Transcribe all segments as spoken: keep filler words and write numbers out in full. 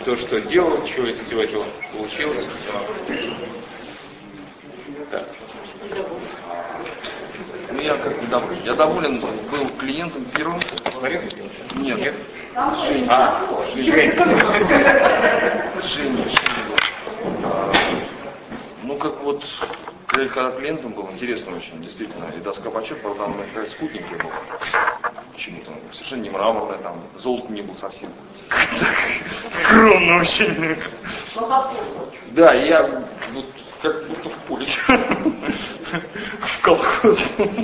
кто что делал, что из всего этого получилось. Так. Ну, я как бы доволен. Я доволен был клиентом первым. Нет. Нет. Женя. А, Женя. Женя. Ну, как вот, когда клиентом был, интересно очень, действительно. И доска почет, правда, она какая-то спутненькая была. Почему-то. Совершенно не мраморная, там, золото не было совсем. Скромно очень. Да, и я вот как будто в поле. В колхоз.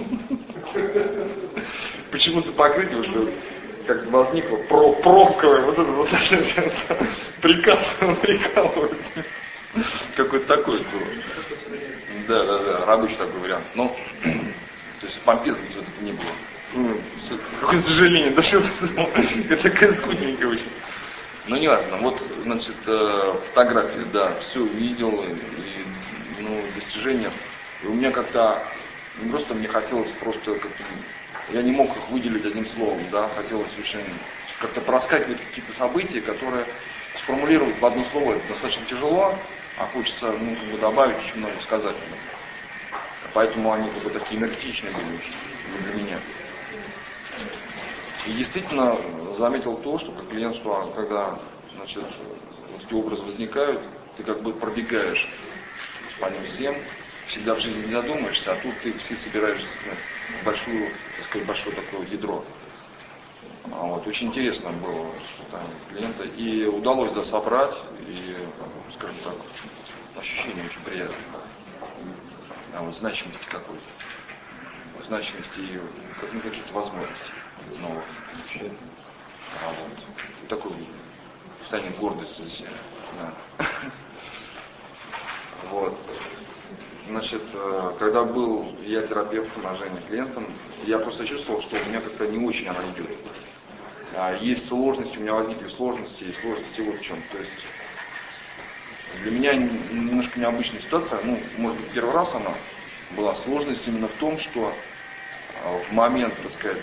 Почему-то покрытие уже как возникло про пробковое, вот это вот прикал, прикал. Какой-то такой был. Да, да, да, рабочий такой вариант. Ну, то есть помпезности вот это не было. Mm. Какое сожаление, да что это такая скудненькая очень. Ну, не важно. Вот, значит, фотографии, да, все увидел, и, ну, достижения. И у меня как-то, не просто мне хотелось просто, как-то, я не мог их выделить одним словом, да, хотелось очень как-то проскакивать какие-то события, которые сформулировать в одно слово это достаточно тяжело, а хочется, ну, как бы добавить очень много сказать. Поэтому они как бы такие энергетичные были для меня. И действительно заметил то, что как клиентство, когда, значит, вот эти образы возникают, ты как бы пробегаешь по ним всем, всегда в жизни не задумаешься, а тут ты все собираешь в большую, так сказать, большое такое ядро. А вот, очень интересно было там, клиента, и удалось да, собрать, и, скажем так, ощущение очень приятное. А вот значимости какой-то, значимости и ну, каких-то возможностей новых. А вот, такой состояние гордости за себя. Да. Вот. Значит, когда был я терапевтом, а Женя клиентом, я просто чувствовал, что у меня как-то не очень она идет. Есть сложности, у меня возникли сложности, и сложности вот в чем. То есть для меня немножко необычная ситуация, ну, может быть, первый раз она была, сложность именно в том, что в момент, так сказать,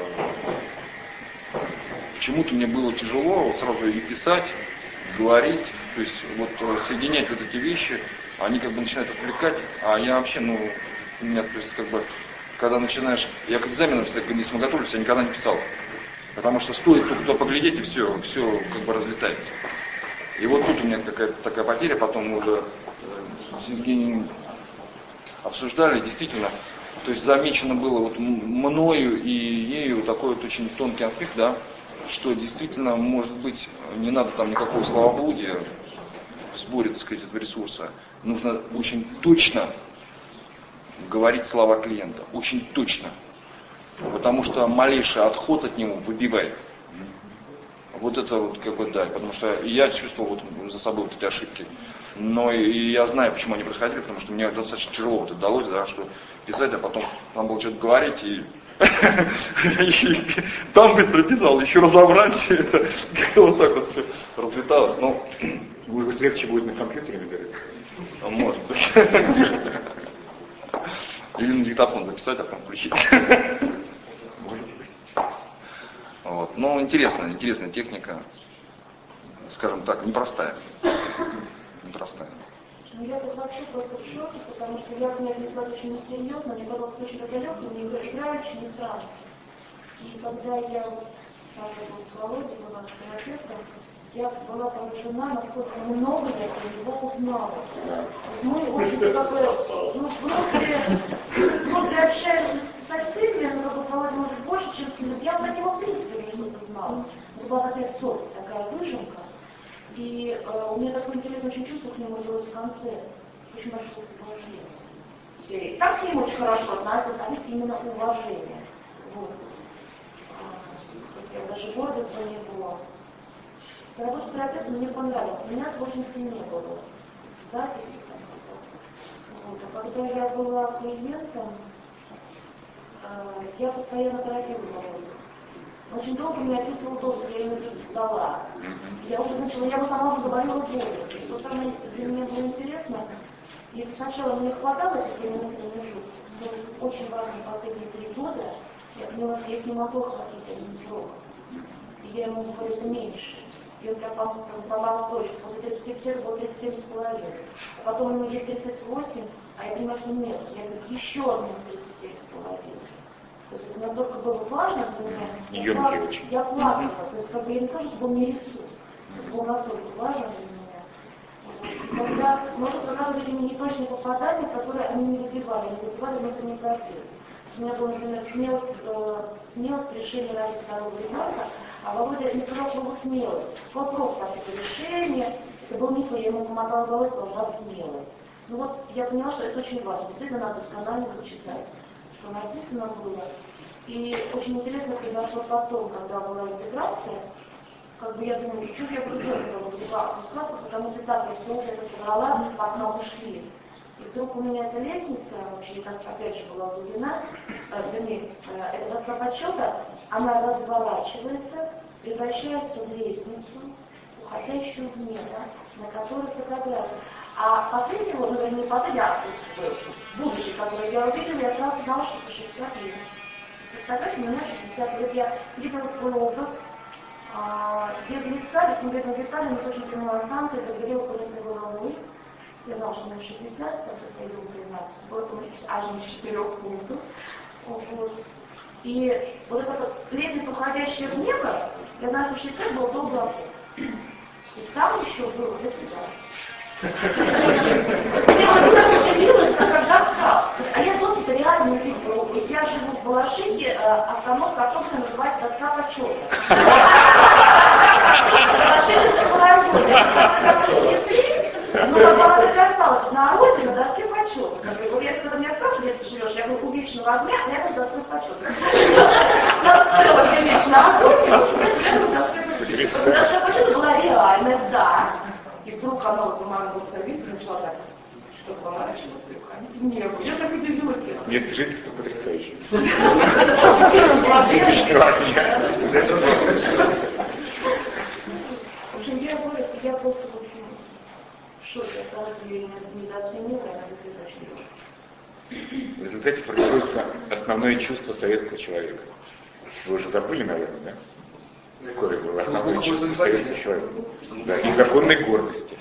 почему-то мне было тяжело вот сразу и писать, говорить, то есть вот соединять вот эти вещи, они как бы начинают отвлекать, а я вообще, ну, у меня, то есть как бы, когда начинаешь, я к экзаменам, если мы готовились, я никогда не писал, потому что стоит только поглядеть, и все, все как бы разлетается. И вот тут у меня какая-то такая потеря, потом мы уже с Евгением обсуждали, действительно, то есть замечено было вот мною и ею такой вот очень тонкий аспект, да, что действительно, может быть, не надо там никакого словоблудия в сборе, так сказать, этого ресурса. Нужно очень точно говорить слова клиента, очень точно, потому что малейший отход от него выбивает. Вот это вот как бы да, потому что я чувствовал вот за собой вот эти ошибки. Но и я знаю, почему они происходили, потому что мне достаточно тяжело вот это далось, да, что писать, а потом там было что-то говорить и там быстро писал, еще разобрать все это, вот так вот все разлеталось. Но может быть, легче будет на компьютере говорить? Может быть. Или на диктофон записать, а потом включить. Вот. Ну, интересная, интересная техника, скажем так, непростая. Непростая. Ну, я тут вообще просто в шоке, потому что я к ней отнеслась очень несерьезно, мне казалось очень далеко, мне играючи не сразу. И когда я вот работала с Володей, была терапевтом, я была поражена, насколько много я про него узнала. Мы очень как бы, ну, внутри, внутри общаемся со всеми, но как бы Володя может больше, чем с ним. Я про него в принципе не знала. Это была такая соль, такая выжимка. И э, у меня такое интересное очень чувство к нему родилось в конце. Очень большое уважение. Так к ним очень хорошо относятся, а именно уважение. Вот. Я даже горда за него. Работа терапевта мне понравилась. У меня сложностей не было. Записи там. Вот. А когда я была клиентом, э, я постоянно торопила Володю. Очень долго меня описывал то, что я ему сдала. Я уже начала, я бы сама уже говорила в возрасте. Что самое для меня было интересно, если сначала мне хватало этих минут промежуток, но очень важные последние три года, я поняла, что я их не могу охватить одним сроком. И я ему говорю, это меньше. и он прям попал в точку. После тридцати пяти было тридцать семь с половиной. А потом ему где тридцать восемь, а я понимаю, что нет. Я говорю, еще одну тридцать семь с половиной. То есть это настолько было важно для меня. Я, плак... я плакала. То есть как бы я не скажу, что был не ресурс. Это было настолько важно для меня. И тогда, может, сразу видимо, неточные попадания, которые они не выбивали, они выбивали вместо негатива. У меня была, например, смелость, э, смелость решения ради второго ребенка, а Володя не сказал, что был смелость. Вопрос по типу решения, это был не то, я ему помогала головой, сказала, у вас смелость. Ну вот, я поняла, что это очень важно, действительно надо досконально почитать, что написано было. И очень интересно произошло потом, когда была интеграция, как бы я думаю, что я буду делать, когда буду опускаться, потому что так, я все уже это собрала, пока ушли. И вдруг у меня эта лестница, вообще, как опять же была удивлена, э, вернее, э, эта доска подсчета, она разворачивается, превращается в лестницу, уходящую в небо, на которой фотография. А последний, вот, ну, не последний, а будущий, который я увидела, я сразу знала, что это шестьдесят лет. Фотография у меня шестьдесят лет. Я видела свой образ, а, без лица, без конкретного детали, но с очень прямой осанкой, загорел куда-то головой. Я знала, что мне шестьдесят, как это я люблю признаться, вот у меня аж из четырех пунктов. Вот. И вот эта вот лестница, уходящая в небо, я знаю, что шестьдесят было до главы. И там еще было вот это. Я вот удивилась, когда встал. А я тут это реально не видела. Я живу в Балашихе, остановка автобуса называется «Доска почета». Балашиха это была но когда она касалась на роде, на доске почета. Вот я когда мне скажут, где ты живешь, я говорю, у вечного огня, а я говорю, доской почета. Настроила вечного огня, я говорю, доской почета. Доска почета была реальная, да. И вдруг она вот у мамы представитель начала так, что поворачиваться руками. Нет, я так и не думаю. Место жительства потрясающее. В общем, я говорю, что я просто в шоке от того, что я недооценила, и она действительно. В результате формируется основное чувство советского человека. Вы уже забыли, наверное, да? Какое было основное чувство советского человека? Да, и законной гордости.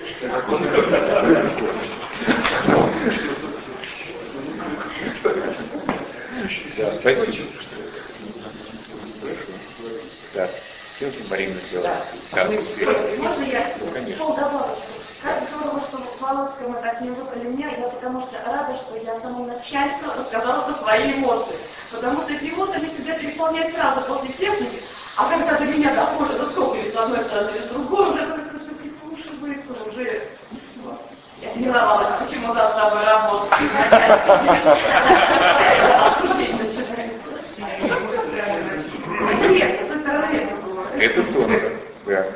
Да, спасибо. Да, что Марина сделала? Да. Можно я? Ну, конечно. Как здорово, что в Володском мы так не выбрали меня, я потому что рада, что я самому начальству рассказала про свои эмоции. Потому что эти эмоции они себя переполняют сразу после техники, а когда до меня доходит, ну сколько ли с одной стороны, с другой, уже как-то все прикушивается, уже вот. Я тренировалась, почему за собой работать. Нет, это стороны. Это тонко, да.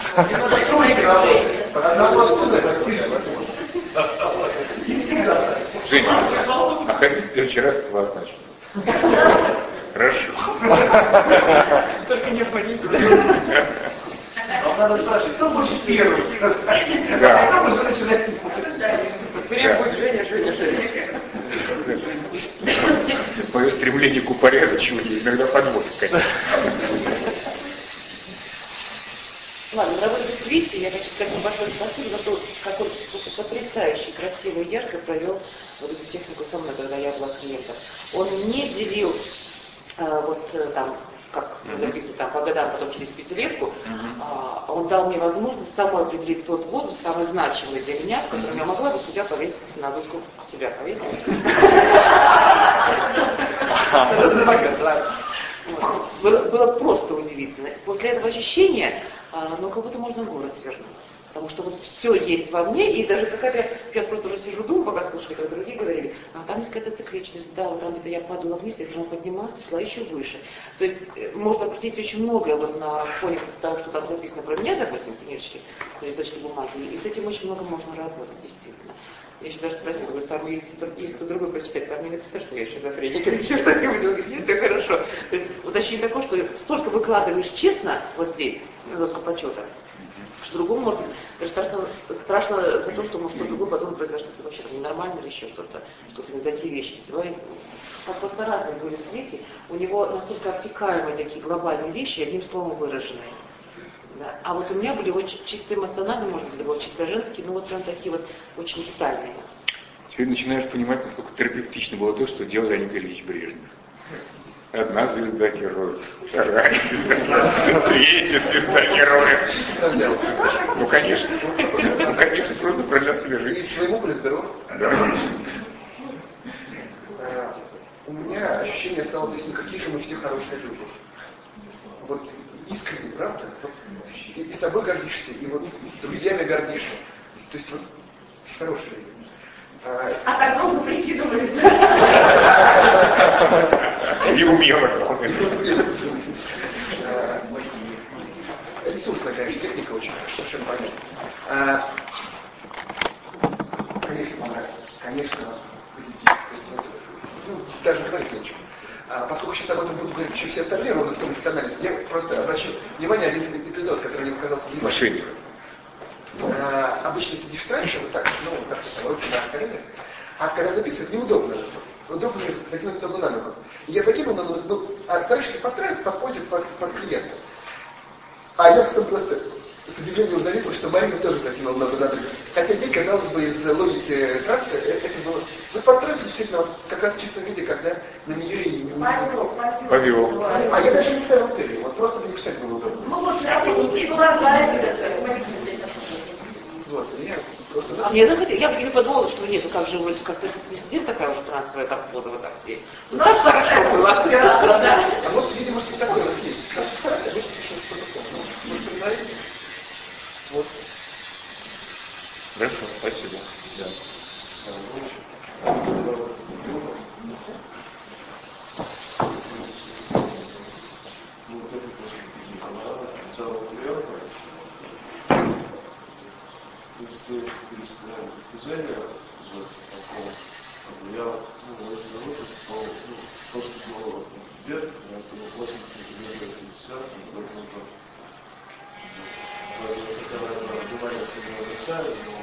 Женя, а хотите в следующий раз с вас начну? Хорошо. Только не паникуй. Надо спрашивать, кто будет первый? Да. Быстрее будет Женя, Женя, Женя. Мое стремление к упорядочиванию иногда подводит, конечно. Ладно, дорогой Витя, я хочу сказать большое спасибо за то, как он потрясающе, красиво и ярко провел вот эту технику со мной, когда я была клиентом. Он не делил а, вот там, как записывать там по годам, потом через пятилетку, uh-huh. а, он дал мне возможность самой определить тот возраст, самый значимый для меня, в котором я могла бы себя повесить на доску, себя повесить. Было, было просто удивительно. После этого ощущения, ну, как будто можно город свернуть. Потому что вот все есть во мне, и даже какая-то, я просто уже сижу, думаю, пока слушали, как другие говорили, а там есть какая-то цикличность, да, вот там где-то я падала вниз, я должна подниматься, шла еще выше. То есть можно обратить очень многое вот на фоне того, что там написано про меня, допустим, книжечки, листочки бумаги, и с этим очень много можно работать, действительно. Я еще даже спросила, говорю, там есть, есть кто другой прочитать, там не написано, что я шизофреник или что-то. Он говорит, нет, это хорошо. То есть, вот ощущение такое, что столько выкладываешь честно вот здесь, на доску почета, что другому может быть даже страшно, страшно за то, что может кто-то другой подумает, произошло что-то вообще ненормально или еще что-то, что-то не такие вещи. Как просто разные были цвети, у него настолько обтекаемые такие глобальные вещи, одним словом выраженные. Да. А вот у меня были очень чисто эмоциональные, может быть, были чисто женские, ну вот прям такие вот очень детальные. Теперь начинаешь понимать, насколько терапевтично было то, что делал Леонид Ильич Брежнев. Одна звезда героев, вторая звезда героев, третья звезда героев. Ну, конечно. Ну, конечно, просто продлят себе жизнь. И своему были здоровы. Да. У меня ощущение осталось, если какие же мы все хорошие люди. Вот искренне, правда? И, и собой гордишься, и вот друзьями гордишься. То есть вот хорошие люди. А, а как долго прикидывались? Не умела. Ресурсная, конечно, техника очень, совершенно понятно. Конечно, понравилось. Конечно, ну, даже говорить нечего. А поскольку сейчас об этом буду говорить еще все остальные ровно в том же канале, я просто обращу внимание на один эпизод, который мне показался не Мошенник. А, обычно сидишь раньше, вот так, ну, как-то руки на коленях, а когда записывать неудобно. Удобно закинуть ногу на ногу. И я закинул на ногу, ну, а стараешься подстраиваться под позе под, под клиента. А я потом просто с удивлением заметил, что Марина тоже закинула ногу на ногу. Хотя ей, казалось бы, из логики тракта это было... Вы подстроились действительно вот, как раз в чистом виде, когда на нее и... Повел. А я даже не ставил цели, вот просто мне писать было удобно. Ну вот, я не глаза. Вот, я просто... А мне захотелось, я бы подумала, что нет, ну как же вроде как-то не сидит такая уже трансовая там поза вот так сидит. Ну так хорошо было. А вот, видимо, что такое вот есть. Как стараться, вы пишете что-то. Может, поговорите? Вот. Хорошо, спасибо. Да. Перечисляем достижения уже такого, я ну, очень заботился по ну, то, что было вверх, я думаю, восемьдесят пятьдесят, поэтому это наверное, внимание к нему обращаю, но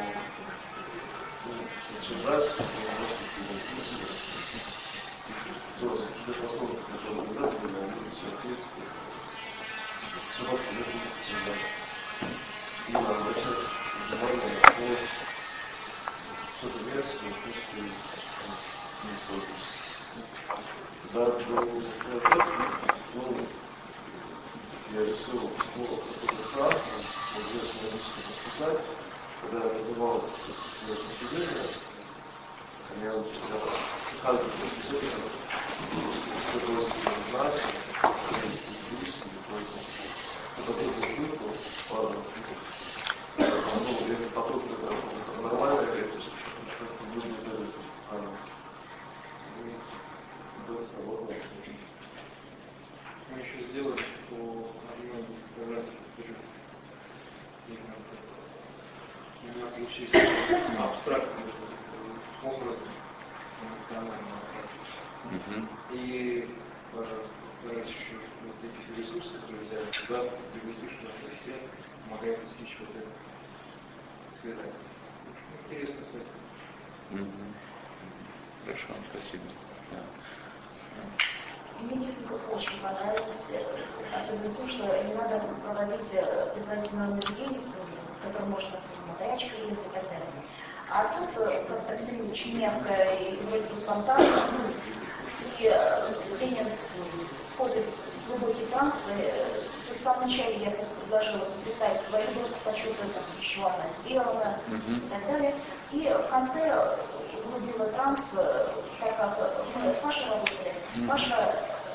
очень жаль, что мы можем все способности, которые мы дали, они все ответствуют. Все равно, что мы будем и надо начать внимание на то, что-то версию, что не сложится. За ну, я решил слово какой-то храм, вот здесь я лично подписать, когда я поднимал это достижение, я начал каждый достижение, что-то очень нас, это тоже выпал, ладно, ну, это потом, это нормально, это люди не зависят. Мы еще сделали по одной фотографии, именно получить абстрактный образ эмоционального характера. И, пожалуйста, постараюсь еще вот эти ресурсы, которые взяли, туда пригласишь, что все помогают достичь вот это. Связать. Интересно, кстати. Хорошо, спасибо. Да. Мне техника очень понравилась, особенно тем, что не надо проводить предварительную наблюдение, в котором можно горячка и так далее. А тут как-то все очень мягко и вроде спонтанно, и тренер входит в глубокий транс. В самом начале я просто предложила представить свою просто почувствовать, с чего она сделана mm-hmm. и так далее. И в конце углубила транс, так как мы с Машей работали. Mm-hmm. Маша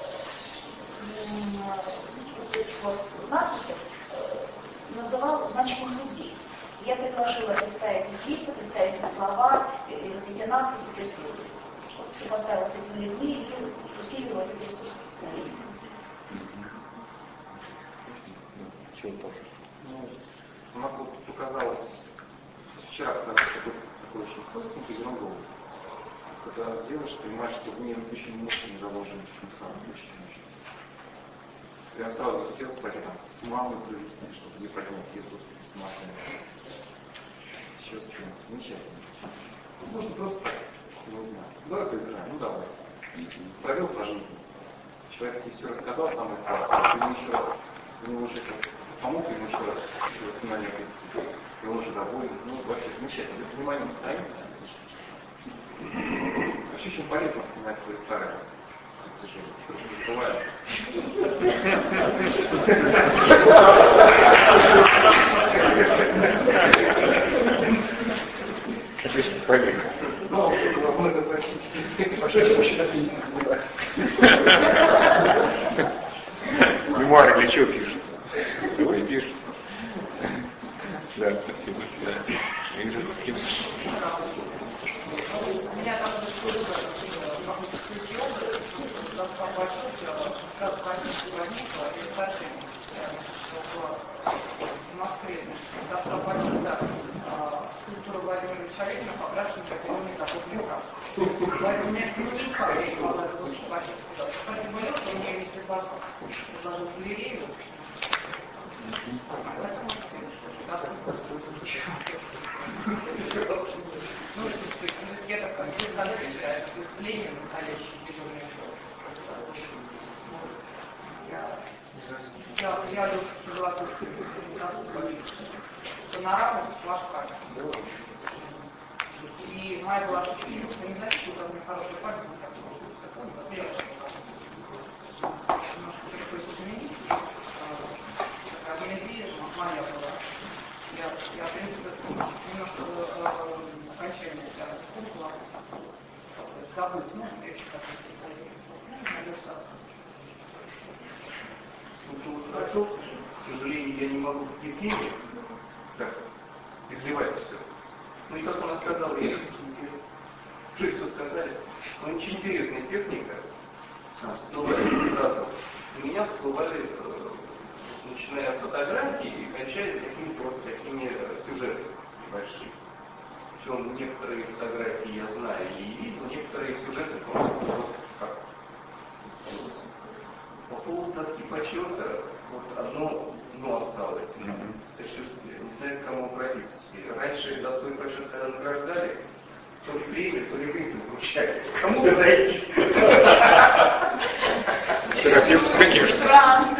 вот этих вот надписей называл значимых людей. Я предложила представить их лица, представить их слова, и вот эти надписи, то есть я поставила с этими людьми и усилила эту ресурсность. Ну, Маку показалось вчера, когда такой, такой очень хлопнутый зеленый. Когда девушка понимает, что в ней очень мощно заложен потенциал, очень мощно. Я сразу хотел сказать, там, с мамой провести, чтобы не поднять ее просто самостоятельно. Чувствую, замечательно. Можно просто, не знаю, давай поиграем, ну давай. Провел по жизни. Человек тебе все рассказал, там и классно, ты еще раз, у него уже как помог немножко раз восстановление принципа. И он уже доволен. Ну, вообще замечательно. Для понимания настроения. Вообще очень полезно вспоминать свои старые. Это же очень бывает. Отлично, полезно. Ну, много значит. А что эти мужчины пишут? Мемуары для чего пишут? Давай пишут. Да, спасибо. Да. Вижу, с кем. У меня там же фактический опыт, достаточно большой, как комиссия возникла, и отношения в Москве. Достаточно большой, да, скульптура Владимира Ильича покрашена в зеленый капотный крас. Поэтому у меня никак не могла это вообще сказать. Спасибо большое, что мне есть предложил галерею. Ну, я так как когда читаю, Ленин, настоящий безумный. Я, я люблю белорусскую панораму с флажками. И моя была ошибка, не знаете, что у меня хорошая память, не так сложно. Немножко приходится изменить. Такая недвижимость моя была. Я, я, в принципе, немножко э, окончание для скульптура забыть, ну, речь как-то к сожалению, я не могу в Евгении так изливать все. Ну и как она сказала, я что все сказали, но очень интересная техника, всплывали сразу. У меня всплывали, начиная с фотографии и кончая какими-то вот такими сюжетами большими. Причем некоторые фотографии я знаю и видел, некоторые сюжеты просто вот как. По поводу тоски почета, вот одно но осталось. Mm-hmm. Не знаю, к кому обратиться. Раньше за свой почет, когда награждали, то ли премию, то ли выпил вручали. Кому вы дайте? Конечно.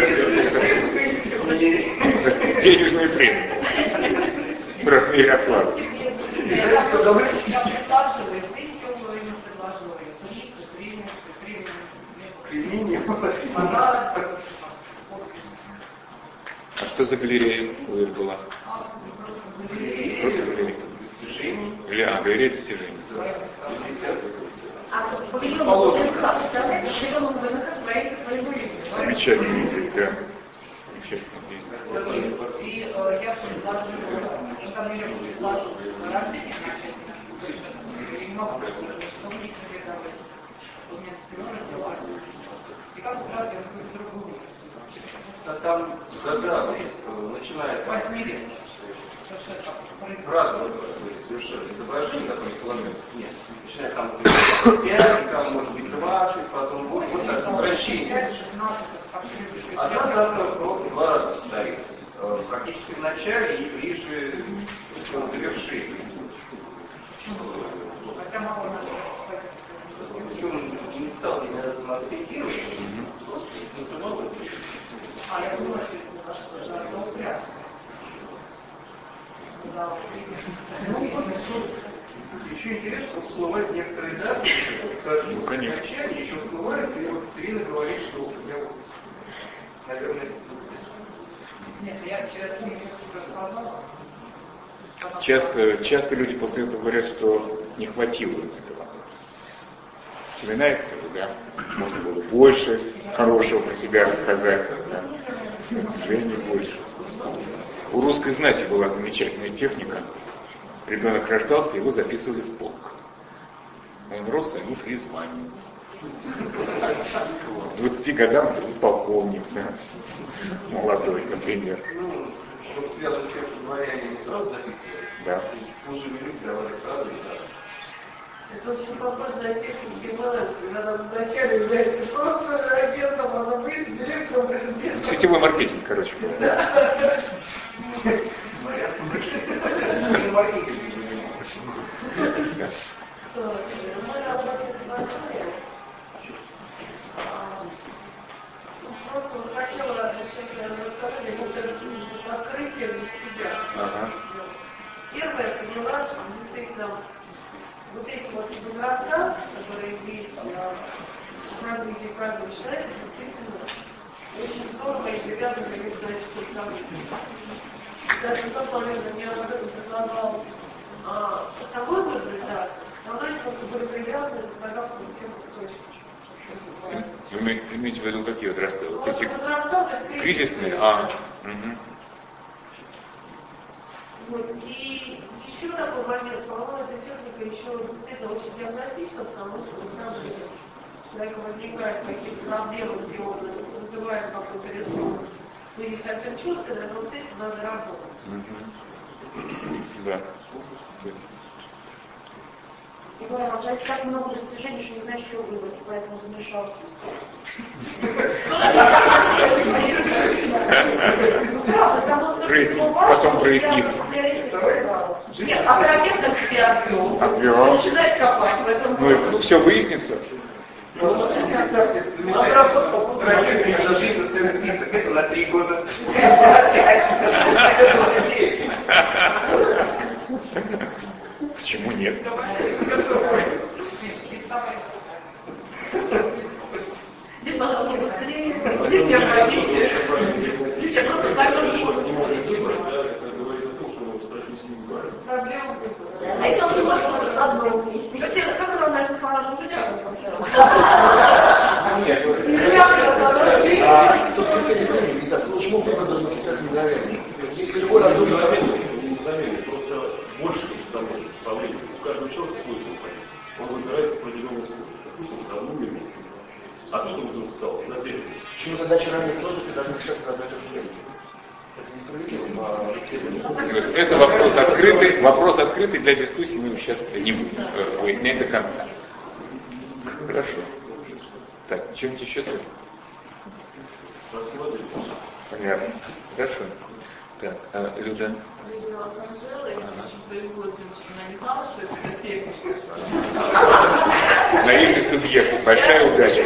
Денежные премии. В размере оклада. Я предложила, и выпила, и предложила, и премию, Премию. подарок. А что за галерея была? Просто галерея. Или, а, галерея достижений. Замечательный язык, да. Замечательный язык. И я предложила, и ко мне предложила рождение начать, и много, что мне себе давать. У меня спина родилась. И как раз я какую-то другую. А там года, начиная с восьми лет. разного совершенно изображений, которые километров нет. Начиная там пять, там может быть двадцать, потом вот, вот так, вращение. А там завтра просто два раза стоит. Практически в начале и ближе к завершению. Причем не стал меня акцентировать, просто называл это. А я думала, что это должно упрятаться. Еще интересно, что всплывают некоторые даты, скажем, ну, конечно, еще всплывают, и вот Ирина говорит, что у меня вот, наверное, нет, я вчера помню, что рассказала. Часто, часто люди после этого говорят, что не хватило этого. Вспоминается, да, можно было больше хорошего про себя рассказать, да, к сожалению, больше. У русской знати была замечательная техника. Ребенок рождался, его записывали в полк. Он рос, а ему призвание. К двадцати годам был полковник, да, молодой, например. ну, вот связано с тем, что дворяне не сразу записывали, Да. служили люди давали сразу и так. Это очень похоже на техники Малайзии, когда вначале является просто агентом, а на выше директором президента. Сетевой маркетинг, короче. Мы работаем в Москве. Просто хотела сейчас рассказать, поняла, что действительно вот эти вот игрока, которые есть в развитии каждого человека, действительно очень здорово и привязаны к человеческому событию. Даже тот момент, когда я об этом предлагал а, собой выбрать, да, становится, что были привязаны к ногам к тем точкам. Вы имеете в виду какие возраста? Вот эти кризисные? А. Угу. Вот. И еще такой момент, по-моему, эта техника еще действительно очень диагностична, потому что на самом деле у человека возникают какие-то проблемы, где он называет какой-то ресурс, но не совсем четко, но вот этим надо работать. Угу. Да. И говорю, у человека так много достижений, что не знаешь, что выбрать, поэтому замешался. Жизнь, потом прояснит. Нет, а терапевт от себя отвел. Отвел. Начинает копать в этом. Ну, ну все выяснится. Это за три года. Почему нет? Здесь надо было быстрее. Здесь не обходите. Здесь я просто ставлю шутку. Проблема. А это он может одно. Как он на положил печатку Почему выбор должен быть как мгновение? Если любой разум просто больше того составления. У каждого человека свой опыт. Он выбирает определенный способ. Допустим, за одну минуту. А кто-то вдруг сказал, за пять минут. Почему задача равной сложности должна решаться за одно и то же время? Это вопрос открытый, вопрос открытый для дискуссии, мы сейчас не будем выяснять до конца. Хорошо. Так, что-нибудь еще тут? Понятно. Хорошо. Так, а, Люда. Наивный субъект. Большая удача.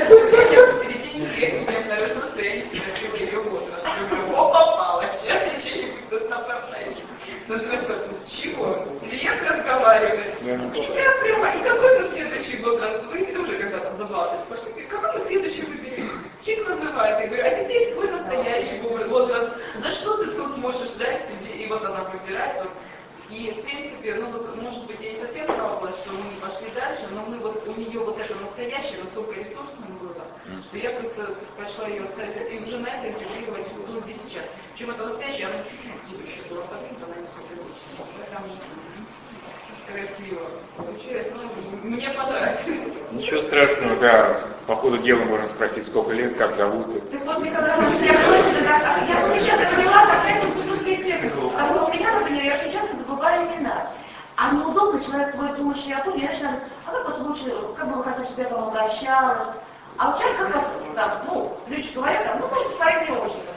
Чего? Клиент разговаривает. Я прямо, и какой на следующий год, вы тоже когда-то за двадцать пошли, какой на следующий выберете? Чик называет, я говорю, а теперь твой настоящий возраст. За что ты тут можешь дать себе? И вот она выбирает. Вот. И в принципе, ну вот, может быть, я не совсем жаловалась, что мы не пошли дальше, но мы вот, у нее вот это настоящее настолько ресурсным было, что я просто пошла ее оставить и уже на это интегрировать, ну, здесь сейчас. Причем это настоящее, оно чуть-чуть будущее было подвинуто, она несколько лучше. Прям красиво получается, ну, мне понравилось. Ничего страшного, да. По ходу дела можно спросить, сколько лет, как зовут. То есть после когда я сейчас поняла, как это физический эффект. А вот у меня, например, я очень часто забываю имена. А неудобно, человек твой думает, что я помню, я начинаю, а как вот лучше, как бы вы хотели, чтобы я к вам обращалась. А у человека как там, ну, люди говорят, там, ну, может, по имени отчеству.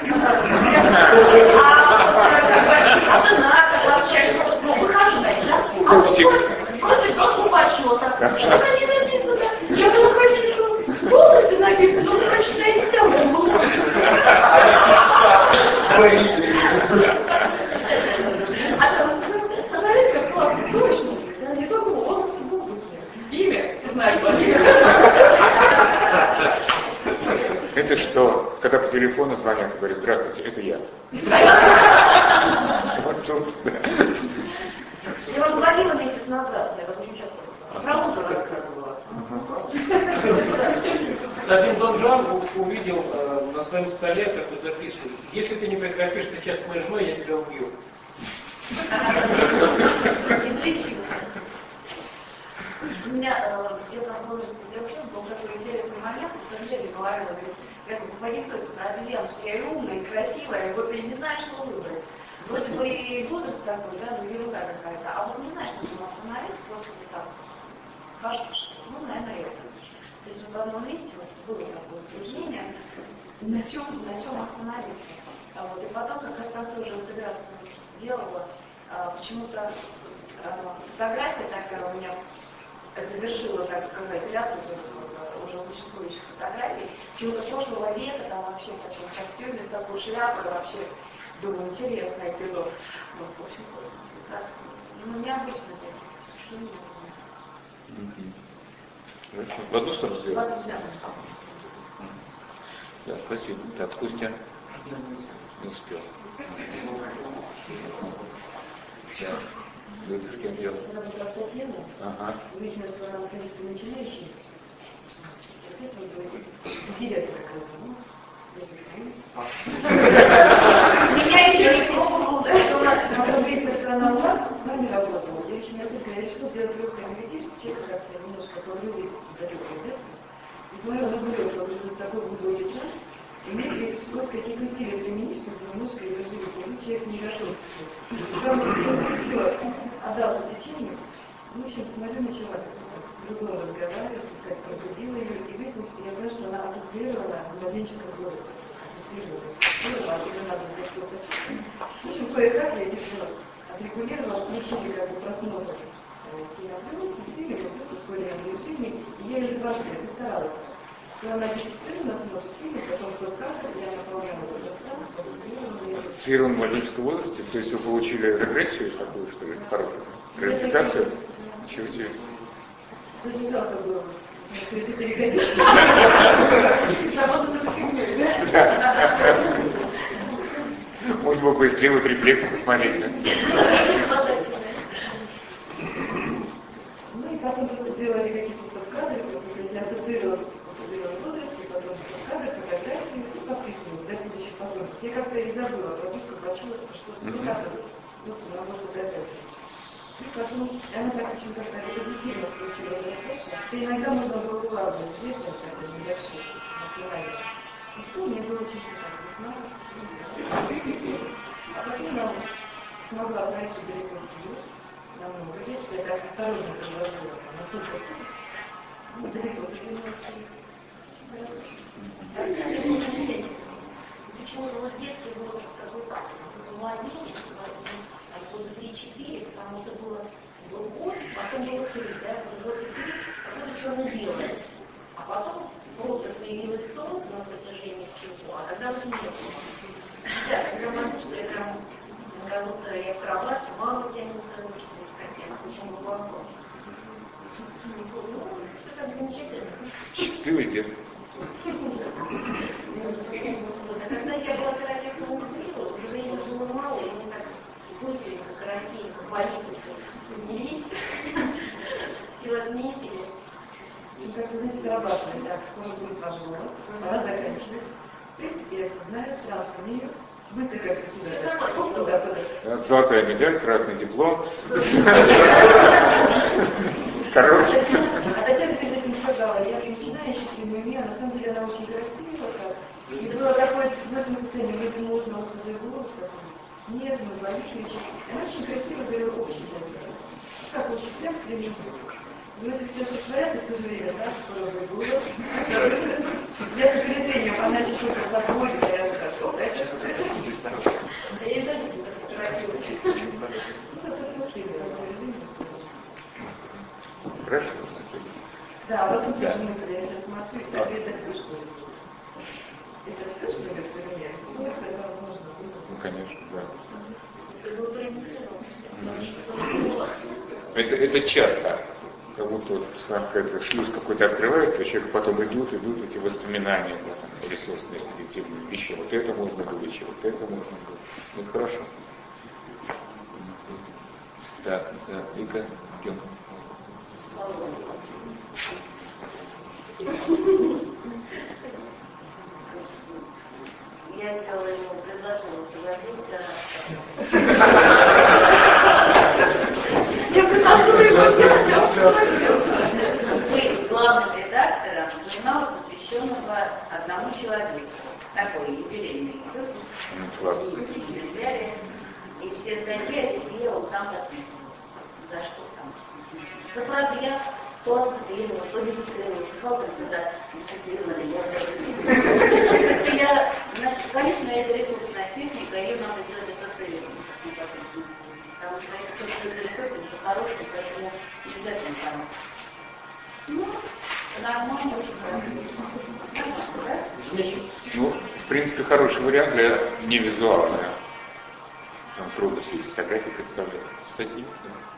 А жена, как общаешься, ну, выхожу на них, да? А просто доску почета. Я говорю, хочу, что ты написано, ну, ты прочитай, не там. А там, знаете, как классно, точно, не только он, имя, ты знаешь, Это что, когда по телефону звонят и говорят, здравствуйте, это я. Вот тут, да. Я вам говорила месяц назад, я вот очень часто про утро рассказывала. Один Дон Жуан увидел э, на своем столе, как он записывает, если ты не прекратишь встречаться с моей женой, я тебя убью. У меня где-то в возрасте девушки был такой интересный момент, что вначале говорила, говорит, я как бы по диктовке определяла, что я и умная, и красивая, и вот я не знаю, что выбрать. Вроде бы и возраст такой, да, ну ерунда какая-то, а вот не знаешь, что там остановиться, просто так кажется, что, ну, наверное, это. То есть вот в одном месте вот было такое утверждение, на чем, на чем остановиться. А вот, и потом, как раз раз уже интеграцию делала, а, почему-то а, фотография такая у меня завершила, так сказать, ряд уже существующих фотографий, чего-то прошлого века, там вообще в таком костюме, такой шляпой, вообще, думаю, интересное кино. Ну, в общем, так. необычно. Что не в одну сторону сделать? да. Да, спасибо. Так, Костя не успел. Да. Люди с кем делать? Ага. Видно, что она, конечно, начинающая. Директор какой-то. Меня еще не пробовал, да? Что у нас видно, что она у нас, но не работала. Я очень несколько, я решила делать легкое медитацию, человек как-то немножко повлюбил далекое, да? И смотрела на гулёк, вот такой гудой лица. И мне пришлось какие-то усилия применить, чтобы немножко его живет. Если человек не готов. И он отдал течению. Ну, в общем, смотрю, начала другому разговаривать, как пробудила ее, и выяснилось, что я знаю, что она артикулировала в младенческом городе. Артикулировала, а уже надо было что-то. В общем, кое-как я решила, отрегулировала, включили как бы просмотр кинопленки, фильмы, вот это ускоренном режиме, и я ее дважды постаралась. Что она дисциплинированно смотрит фильмы, потом в тот кадр, я направляла в этот кадр, ассоциирован в младенческом возрасте, то есть вы получили регрессию такую, что ли, хорошую? Реабилитацию? Ничего себе. То есть жалко было. Это перегодично. Работа на фигне, да? Может быть, поискали вот рефлексы посмотреть, да? Ну и потом сделали какие-то кадры, я ассоциировала в возрасте, потом кадры, фотографии, и подписывалась, да, будущих потомков. Я как-то и забыла, бабушка почула, что с кадром, ну, на может фотографии. И потом она так очень как-то репозитивно включила рефлекшн, что иногда можно было выкладывать здесь, вот так, небольшие материалы. И то мне было очень так, не знаю. А потом она смогла пройти далеко вперед, намного лет, я так осторожно предложила, но только тут, ну, далеко вперед. Почему вот в детстве было такой младенец, года три-четыре, потому что было год, потом было три, да, год и три, потом черно-белое. А потом просто появилось солнце на протяжении всего, а тогда уже не было. Да, когда малышка, я прям, как будто я в кровать, мало тянется ручки, очень глубоко. Ну, все так замечательно. Счастливый дед. Когда я была королевского мира, уже времени было мало, и мне так быстренько, коротенько, болезненно поднялись, все отметили. И как вы знаете, зарабатывать, да, скоро будет ваш город, она заканчивает. В принципе, я знаю, сразу умею, быстро как-то туда подать. Золотая медаль, красный диплом. Короче. А Татьяна перед этим сказала, я начинающая с ними, на самом деле она очень красивая, как. И было такое в этом состоянии, вроде можно вот голос такой, нежный, воздушный. Она очень красиво говорила общество. Как очень прям кривит. Но это все сотворят, и в то же время, да, скоро будет голос. Я с опережением, она чуть-чуть подходит, а я скажу, да, это да я даже не торопилась. Ну, это все такой режим. Хорошо, спасибо. Да, вот тут даже мы, когда я сейчас смотрю, это все, что ли? Это все, что ли, для меня? Ну, это можно было. Ну, конечно, да. Это было принципиально. Это, это часто, как будто вот, какая-то шлюз какой-то открывается, у человека потом идут, идут эти воспоминания, да, там, ресурсные, позитивные вещи. Вот это можно вылечить, вот это можно было. Ну, это хорошо. Так, да, Вика, с кем? Я сделала ему предложение, согласился. Я предложила ему. Быть главным редактором журнала, посвященного одному человеку. Такой юбилейный. И все статьи я сделал там подписано. За что там? Да, правда, я то отстрелила, то дисциплинировала, писал когда дисциплинированно. Я, значит, конечно, это ресурсная техника, ее надо делать эсотерично. Потому что это тоже ресурс, это хороший, поэтому обязательно там. Ну, нормально, очень хорошо. Ну, в принципе, хороший вариант для невизуального. Там трудно все эти фотографии представлять. Статьи?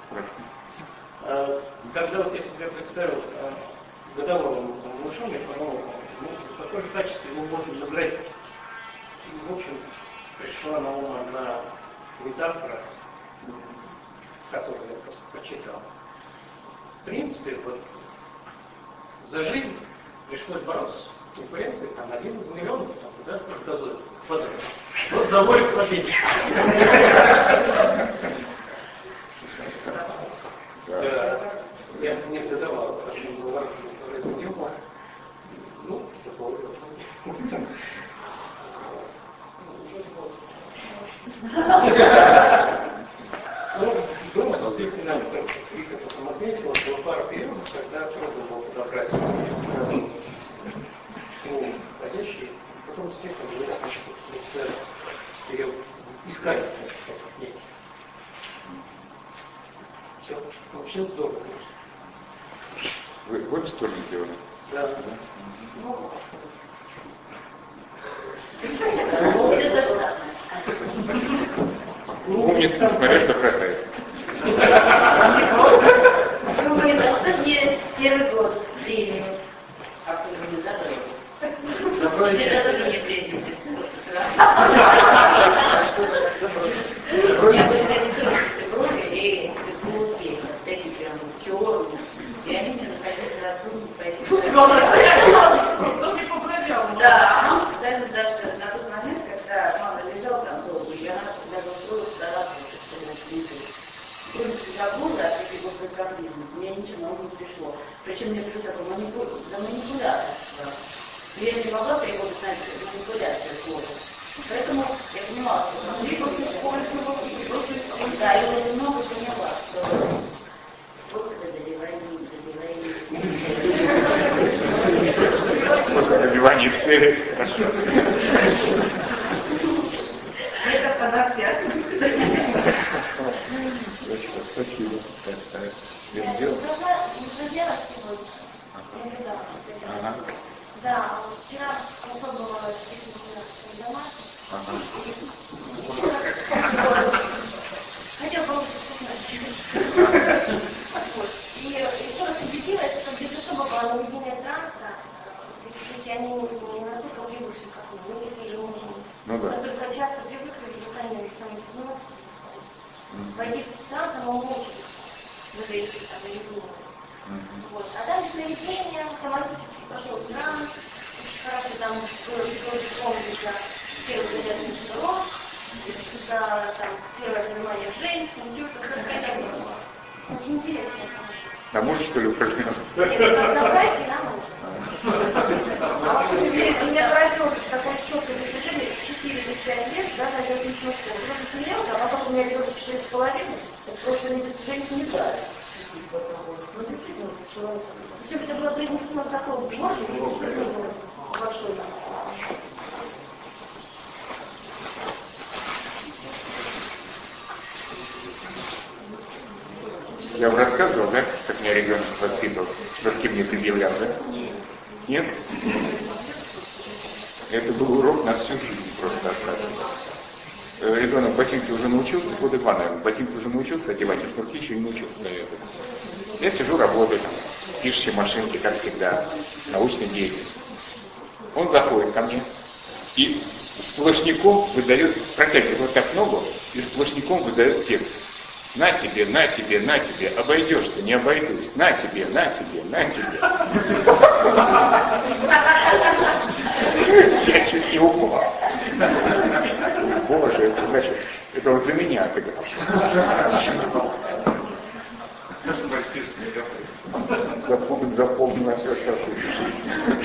А, когда вот я себя представил а, годовалым малышом, я подумал, ну, в таком же качестве мы можем набрать. И, в общем, пришла на ум одна метафора, которую я просто прочитал. В принципе, вот за жизнь пришлось бороться с конкуренцией, там один из миллионов, там, да, газовый квадрат. Вот за волю победить. Да, я не додавал, потому что был важный юмор. Ну, заполнил. Ну, дома действительно, Вика посмотреть, вот было пару периодов, когда трудно было подобрать ну, ходящие, потом всех там период искать. Нет. Все, вообще здорово, конечно. Вы в обе стороны сделали? Да. Ну, Умница, смотря что красавица. думаю, это не первый год времени. А ты не задал. Забрали. Ты даже не времени. И успехи, такие прям черные. И они мне находили разумно пойти. Да, даже, даже на тот момент, когда мама лежала там долго, и она даже устроилась до раз, в принципе, забыла от этих вот конфликтов, у меня ничего на ум не пришло. Причем мне пришло такое манипуляция, да манипуляция. Я не могла переводить на манипуляцию слова. Поэтому я понимала, что да, я немного поняла, что вот это добивание, добивание. После добивания цели. Хорошо. Это подарок. Спасибо. Я не делать сегодня. Ага. Да, вчера попробовала эти дома. Хотела попробовать. И еще раз убедилась, что без особого наблюдения транса, они не настолько привыкшие, как мы, мы если же можем. Ну да. Только часто привыкли к дыханию самих ног. Войти в транс, оно мучит в этой режиме. Вот. А дальше сновидение, автоматически пошел транс, хорошо там было помнится первый зарядный шнурок, это там первое внимание женщин, что-то очень интересно. А можешь, что ли, упражняться? Давайте, нам нужно. А вот у меня родился такое четкое движение, четыре-пять лет, да, на один шнурком. Я посмотрела, а потом у меня ребенок шесть с половиной, это просто не достижение не дали. Причем это было принесено такого Божьего, большой. Я вам рассказывал, да, как меня ребенок воспитывал, доски мне предъявлял, да? Нет? Это был урок на всю жизнь просто отправить. Ребенок ботинки уже научился, года два, наверное, ботинки уже научился одевать, а шнурки еще не научился до этого. Я сижу, работаю, там, пишущие машинки, как всегда, научной деятельности. Он заходит ко мне и сплошняком выдает, протягивает вот так ногу, и сплошняком выдает текст. На тебе, на тебе, на тебе, обойдешься, не обойдусь, на тебе, на тебе, на тебе. Я чуть не упал. Боже, это значит, это он за меня отыграл. Запомнил, запомнил на всю оставшуюся жизнь.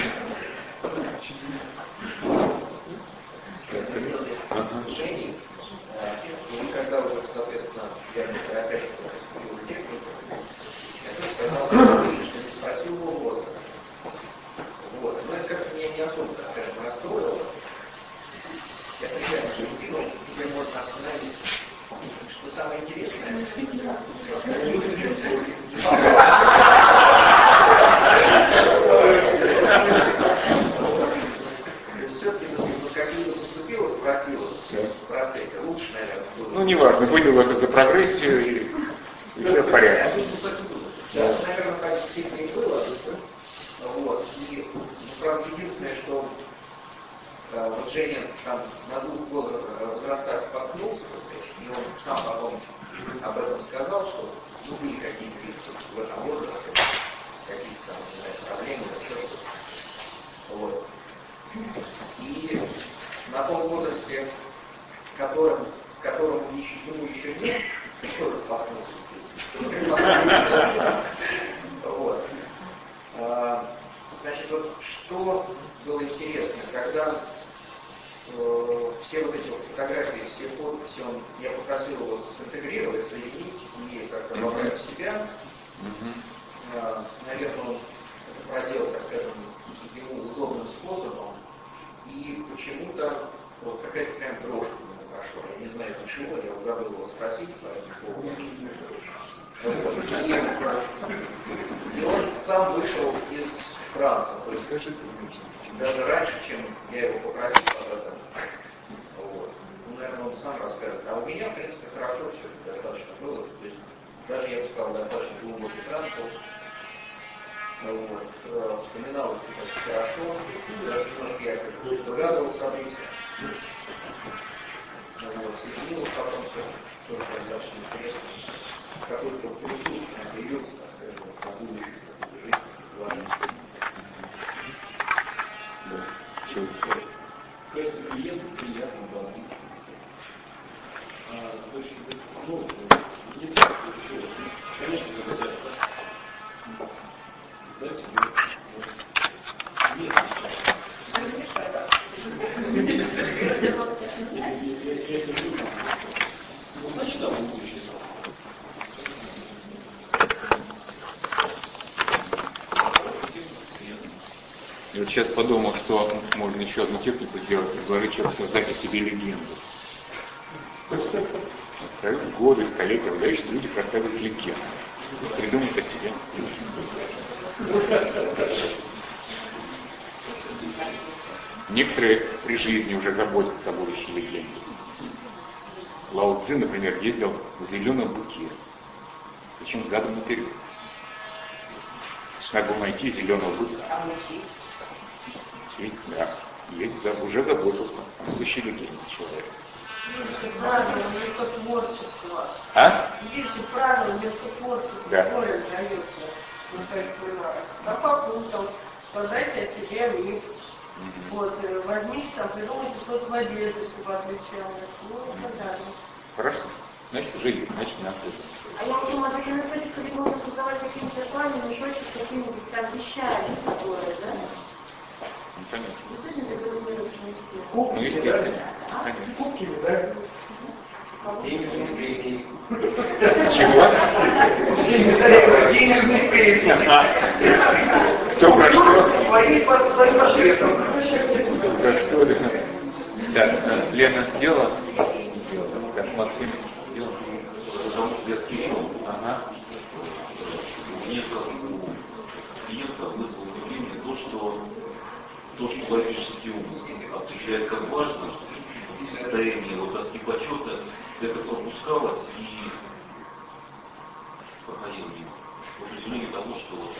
Когда уже, соответственно, я опять поступил в технику, я спросил его возраст. Вот. Но это как-то меня не особо, так скажем, расстроило. Я приезжаю на Шелепину, где можно остановить. Что самое интересное, все-таки, как я поступила, спросила в процессе, лучше, наверное, было. Ну, не важно. Он выдал это за прогрессию и, и все в порядке. Да, наверное, так действительно и было. Вот. И, правда, единственное, что э, вот Женя там на двух возрастах споткнулся, и он сам потом об этом сказал, что ну, были какие-то в этом возрасте, какие-то там, не знаю, проблемы, еще что-то. Вот. И на том возрасте, которым, которому еще, ему еще нет, тоже споткнулся. Вот. Значит, вот что было интересно, когда э, все вот эти вот фотографии, все подписи, он, я попросил его синтегрировать, соединить и как-то добавить в себя. Э, наверное, он это проделал, так скажем, ему удобным способом. И почему-то вот какая-то прям дрожь у него прошла. Я не знаю, почему, я вот забыл его спросить по этому поводу. Вот. И, и он сам вышел из Франции, то есть даже раньше, чем я его попросил об этом. Вот. Ну, наверное, он сам расскажет. А у меня, в принципе, хорошо все достаточно было. То есть, даже, я бы сказал, достаточно глубокий транспорт. Вот. Вспоминал это хорошо. Даже немножко я как-то догадывал события. Вот. Соединилось потом все тоже достаточно интересно. Какой-то присутствие появился, так скажем, на будущее жизнь, главное. Кажется, клиенту приятно говорить. А, то есть, ну, не так, конечно, когда дайте мне, нет, значит, да, будущее. Я вот сейчас подумал, что можно еще одну технику сделать, предложить человеку создать о себе легенду. Годы, столетия, выдающиеся люди рассказывают легенду. Придумать о себе. Некоторые при жизни уже заботятся о будущей легенде. Лао Цзы, например, ездил в зеленом буке. Причем задом наперед. Надо было найти зеленого бука. Да, есть, да, уже заботился о будущей легенде человека. Есть правило вместо творчества. А? Есть правило вместо творчества, да. Которое дается на своих выборах. Да попутал, создайте о себе миф. Mm-hmm. Вот, возьмите там, придумайте что-то в одежде, чтобы отличалось. Ну, и так далее. Хорошо. Значит, жизнь, значит, не оттуда. А я думаю, а такие методики, где можно создавать какие-то планы, мешочки с какими-нибудь там вещами, которые, да? Ну, понятно. Действительно, это регулирующие все. Ну, естественно. Кубками, да? Чего? Денежный премии. Кто про что? Свои портфели. Про что? Да, Лена делала? Так, Максим делал? Я с Кириллом. Ага. Клиента вызвало удивление то, что то, что логический ум определяет как важно, состояние вот доски почета, это пропускалось и проходило мимо. В определении того, что вот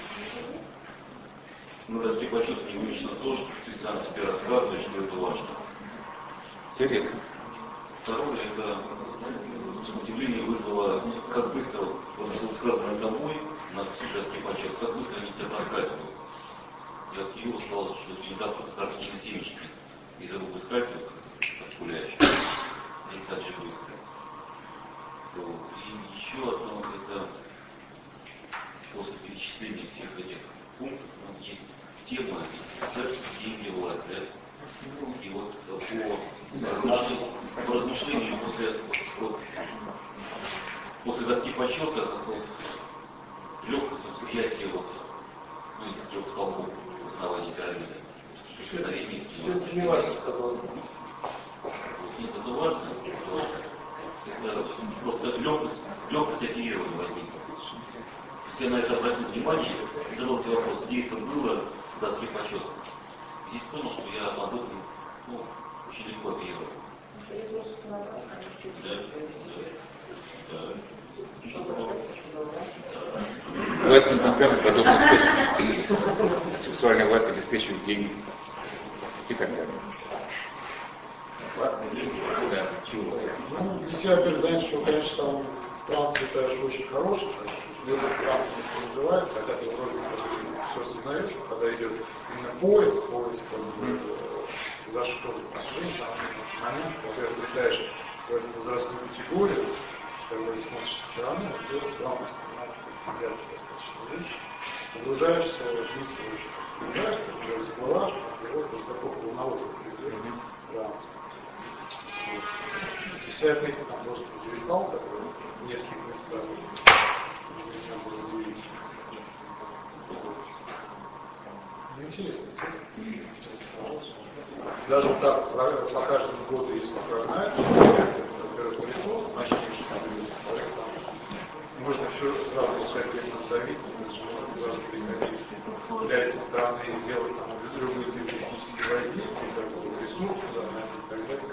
на доске почета не вымешано то, что ты сам себе рассказываешь, что это важно. Интересно. Второе, это удивление вызвало, как быстро, вот было сказано домой, на доске почета, как быстро они тебя проскальзывают. Я от его сказал, что это недавно карточные семечки из рук выскальзывают, как гуляющие. Здесь так же быстро. И еще одно, это после перечисления всех этих пунктов, ну, есть тема, церковь, деньги, власть, да? И вот по размышлению, по размышлению после, вот, после доски почета, вот, легкость восприятия вот, ну, этих трех столбов в основании пирамиды. Старение, это не важно, казалось. Нет, это важно. Это просто легкость, легкость оперирования возникла. Все на это обратили внимание, задался вопрос, где это было в доске почета. Здесь понял, что я об этом, ну, очень легко оперирую. Да, да. Власть над деньгами подобно сексуальная власть обеспечивает деньги и так далее. Да. Ну, если опять знаете, что, конечно, там транспорт это очень хороший, люди транспорт не называется, хотя ты вроде все осознаешь, что когда идет именно поезд, поезд как бы за что женщина, в момент, когда ты влетаешь в эту возрастную категорию, когда их смотришь со стороны, делаешь главное, что яркие достаточно вещи, погружаешься в низкий очень. Погружаешься, уже заплываешь, разговор, то есть такой волновой приведет транспорт. Если я отметил, там может зависал такой в нескольких местах, меня было удивительно. Интересно, даже так по каждому году, если проверяешь, во-первых, лицо, начнешь, можно все сразу писать на зависимость, можно сразу приходить для этой страны и делать там любые технические воздействия, как бы ресурс туда носить, так далее.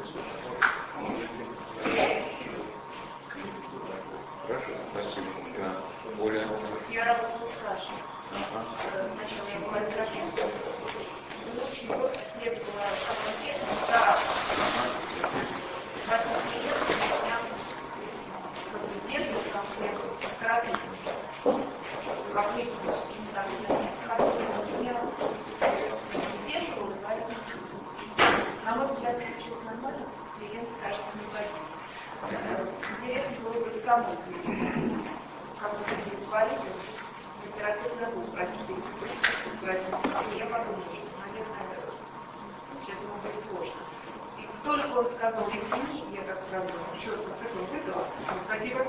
Хорошо, спасибо. Оля. Я работала с Сашей. Ага. Сначала я была израильтянкой. Очень просто следовала ответу за потом клиентов, я сдерживала конфликт, кратко, как выяснилось, не так, я сдерживала, поэтому, на мой взгляд, получилось нормально, клиент, кажется, не годится. Интересно было бы самому клиенту, как вы здесь говорили, литература забыл, простите, я подумала, что, наверное, сейчас ему будет сложно. И только он сказал, извини, я как сразу четко цифру выдала, сходила.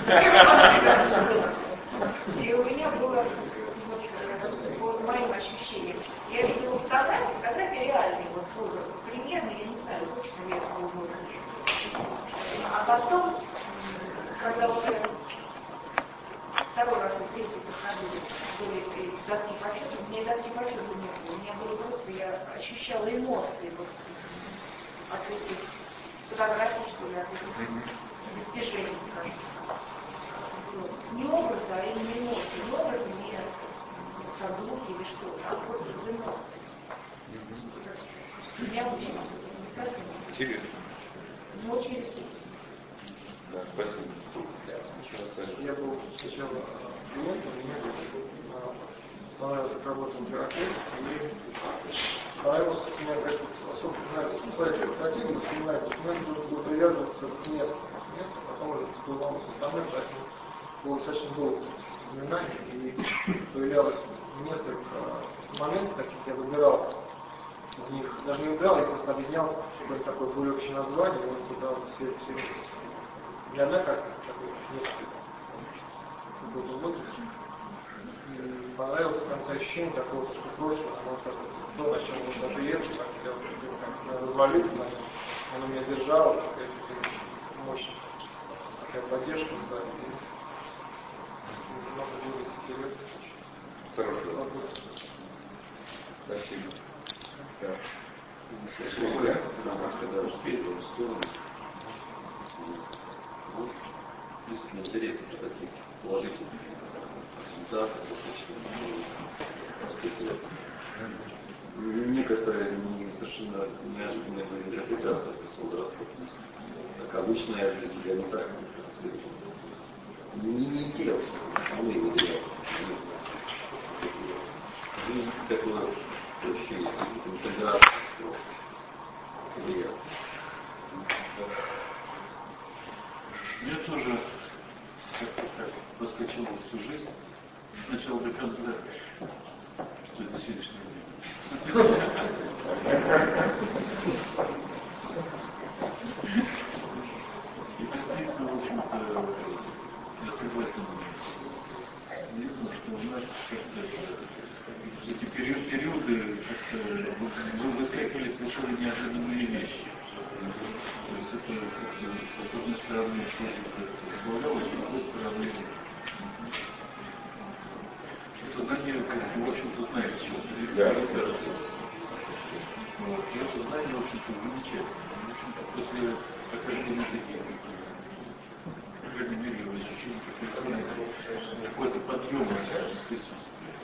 И у меня было, вот, по моим ощущениям, я видела фотографии, фотографии реальные, вот, возраст, примерно, я не знаю, точно я это буду. А потом, когда уже второй раз и третий проходили, были доски по счету, мне доски по счету не было. У меня было просто, я ощущала эмоции вот, от этих фотографий, что ли, от этих достижений, скажем. Вот. Не образа, а именно эмоции. Не образа, не как звуки или что-то, а просто эмоции. Меня очень интересно. Ну, очень интересно. Да, спасибо. Я был сначала клиентом, мне понравилась работа интерактива, и понравилось, что мне, конечно, особо нравится слайд интерактива, но понимаю, что мне нужно было привязываться к месту, место, потом уже всплывалось остальное, поэтому было достаточно долго вспоминание, и появлялось несколько моментов, таких я выбирал из них, даже не выбирал, я просто объединял, чтобы такое более общее название, и он туда все все не одна карта, такой несколько какой-то возраст. И понравилось в конце ощущение такого, что прошлое, оно как то, на чем можно приехать, как я как развалиться, оно меня держало, какая-то мощь, такая поддержка сзади. Много двигаться вперед. Хорошо. Спасибо. Да. Спасибо, да? Когда успели в сторону. Вот, если интересно, что таких положительных результатов, некоторые не, совершенно неожиданные были интерпретации солдатства. Так обычная жизнь, я не так. Не, не тело, мы его делаем. Жизнь такое ощущение, интеграция. Приятно. Я тоже как-то так проскочил всю жизнь, сначала до конца, что это сегодняшнее время. И действительно, в общем-то, я согласен с Лизом, что у нас как-то эти периоды как-то выскакивали совершенно неожиданные вещи. То есть это, с одной стороны, благо, с другой стороны, сознание, в общем-то, знает, чего это кажется. Вот. И это знание, в общем-то, замечательно. В общем-то, после прохождения таких, по крайней объемное присутствие.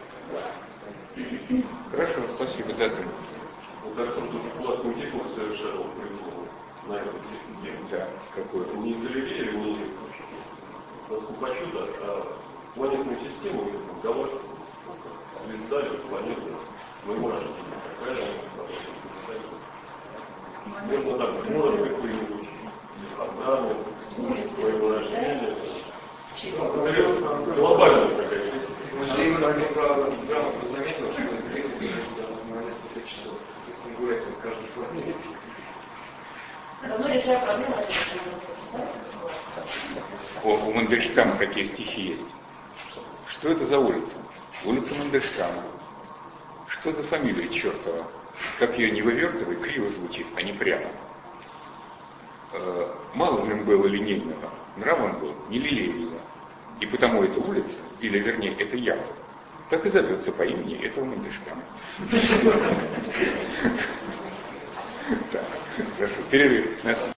Хорошо, спасибо, да, ты. Вот так вот тут классный диалог совершенно придумал на этом теме. Да, какой? Не галерея, не Скупачу, да, а планетную систему, галактику, звезда, планета, мы можем такая же, можно так, может какой-нибудь орнамент своего рождения. Глобальная такая. Музей грамотно заметил, что период на несколько часов. Если не гулять на каждой планете. Давно решая проблему, О, у Мандельштама какие стихи есть. Что это за улица? Улица Мандельштама. Что за фамилия чертова? Как ее не вывертывай, криво звучит, а не прямо. Э, мало в нем было линейного, нрав он был не лилейного. И потому эта улица, или вернее, это яма, так и зовется по имени этого Мандельштама. Так, хорошо, перерыв.